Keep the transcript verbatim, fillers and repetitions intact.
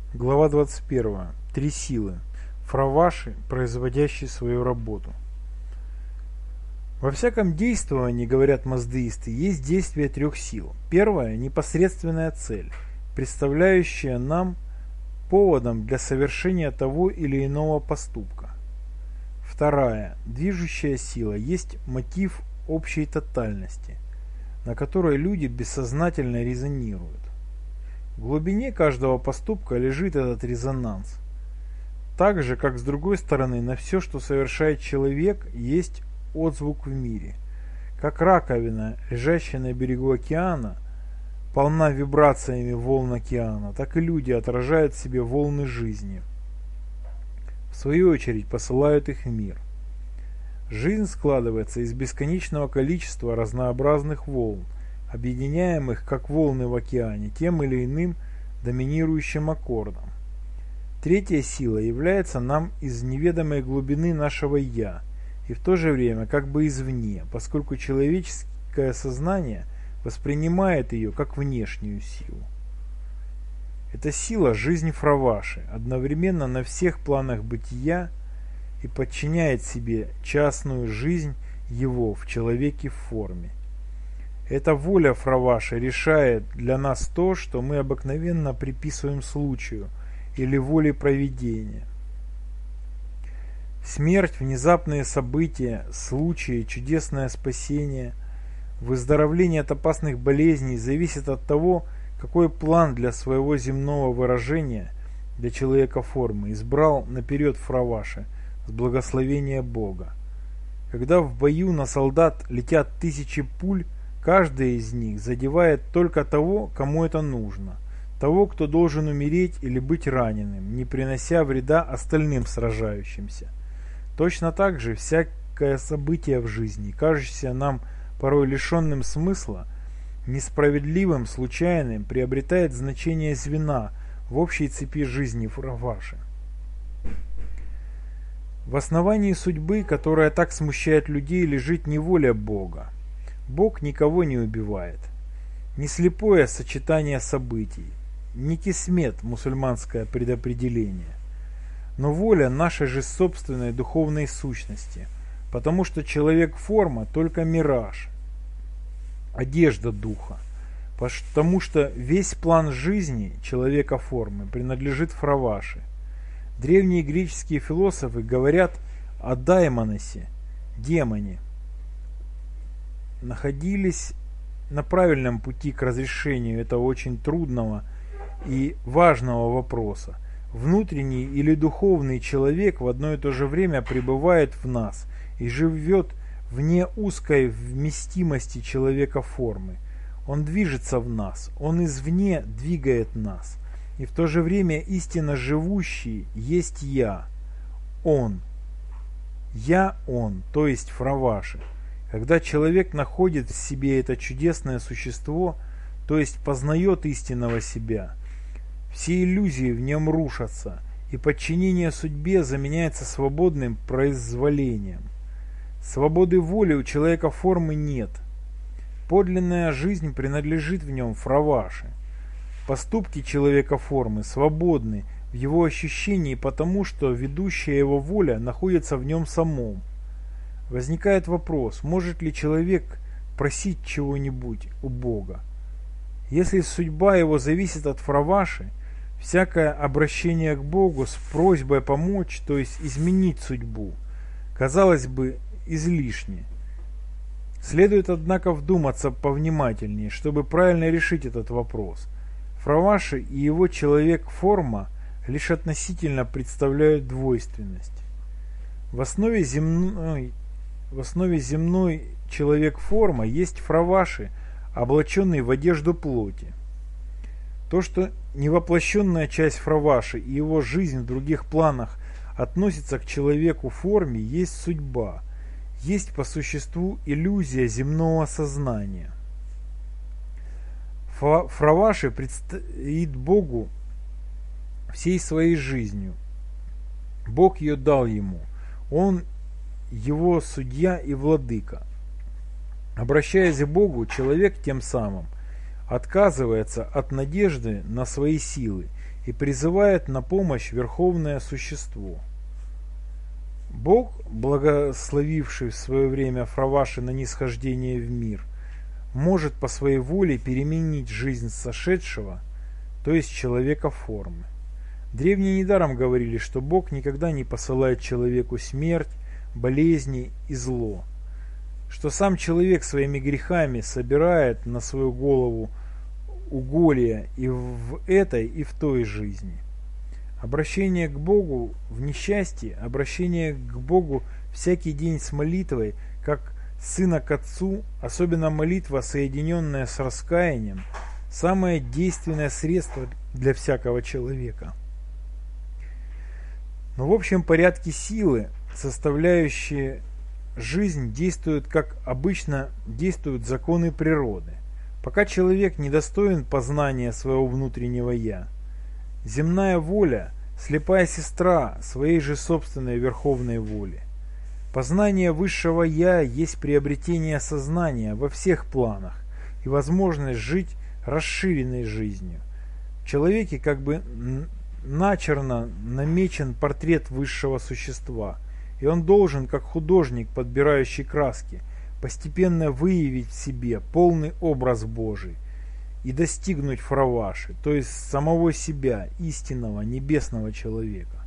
Глава двадцать первая. Три силы. Фраваши, производящие свою работу. Во всяком действовании, говорят маздеисты, есть действие трех сил. Первая – непосредственная цель, представляющая нам поводом для совершения того или иного поступка. Вторая – движущая сила, есть мотив общей тотальности, на которой люди бессознательно резонируют. В глубине каждого поступка лежит этот резонанс. Так же, как с другой стороны, на все, что совершает человек, есть отзвук в мире. Как раковина, лежащая на берегу океана, полна вибрациями волн океана, так и люди отражают в себе волны жизни. В свою очередь посылают их в мир. Жизнь складывается из бесконечного количества разнообразных волн, объединяемых как волны в океане тем или иным доминирующим аккордом. Третья сила является нам из неведомой глубины нашего «я» и в то же время как бы извне, поскольку человеческое сознание воспринимает ее как внешнюю силу. Эта сила – жизнь Фраваши, одновременно на всех планах бытия и подчиняет себе частную жизнь его в человеке в форме. Эта воля Фраваши решает для нас то, что мы обыкновенно приписываем случаю или воле провидения. Смерть, внезапные события, случаи, чудесное спасение, выздоровление от опасных болезней зависит от того, какой план для своего земного выражения, для человека формы, избрал наперед Фраваши с благословения Бога. Когда в бою на солдат летят тысячи пуль, каждая из них задевает только того, кому это нужно, того, кто должен умереть или быть раненым, не принося вреда остальным сражающимся. Точно так же всякое событие в жизни, кажущееся нам порой лишенным смысла, несправедливым, случайным, приобретает значение звена в общей цепи жизни Фраваши. В основании судьбы, которая так смущает людей, лежит не воля Бога. Бог никого не убивает. Не слепое сочетание событий, не кисмет, мусульманское предопределение, но воля нашей же собственной духовной сущности, потому что человек-форма только мираж, одежда духа, потому что весь план жизни человека-формы принадлежит Фраваши. Древние греческие философы говорят о даймоносе, демоне, находились на правильном пути к разрешению этого очень трудного и важного вопроса. Внутренний или духовный человек в одно и то же время пребывает в нас и живет вне узкой вместимости человека формы. Он движется в нас, он извне двигает нас. И в то же время истинно живущий есть Я, Он. Я Он, то есть Фраваши. Когда человек находит в себе это чудесное существо, то есть познает истинного себя, все иллюзии в нем рушатся, и подчинение судьбе заменяется свободным произволением. Свободы воли у человека формы нет. Подлинная жизнь принадлежит в нем Фраваши. Поступки человека формы свободны в его ощущении потому, что ведущая его воля находится в нем самом. Возникает вопрос, может ли человек просить чего-нибудь у Бога? Если судьба его зависит от Фраваши, всякое обращение к Богу с просьбой помочь, то есть изменить судьбу, казалось бы, излишне. Следует, однако, вдуматься повнимательнее, чтобы правильно решить этот вопрос. Фраваши и его человек-форма лишь относительно представляют двойственность. В основе земной В основе земной человек-форма есть Фраваши, облаченный в одежду плоти. То, что невоплощенная часть Фраваши и его жизнь в других планах относится к человеку-форме, есть судьба, есть по существу иллюзия земного сознания. Фраваши предстоит Богу всей своей жизнью. Бог ее дал ему. Он его судья и владыка. Обращаясь к Богу, человек тем самым отказывается от надежды на свои силы и призывает на помощь Верховное Существо. Бог, благословивший в свое время Фраваши на нисхождение в мир, может по своей воле переменить жизнь сошедшего, то есть человека формы. Древние недаром говорили, что Бог никогда не посылает человеку смерть, болезни и зло, что сам человек своими грехами собирает на свою голову уголья и в этой, и в той жизни. Обращение к Богу в несчастье, обращение к Богу всякий день с молитвой, как сына к отцу, особенно молитва, соединенная с раскаянием, самое действенное средство для всякого человека. Но в общем порядке силы, составляющие жизнь, действуют, как обычно действуют законы природы. Пока человек недостоин познания своего внутреннего «я», земная воля – слепая сестра своей же собственной верховной воли. Познание высшего «я» есть приобретение сознания во всех планах и возможность жить расширенной жизнью. В человеке как бы начерно намечен портрет высшего существа, и он должен, как художник, подбирающий краски, постепенно выявить в себе полный образ Божий и достигнуть Фраваши, то есть самого себя, истинного небесного человека.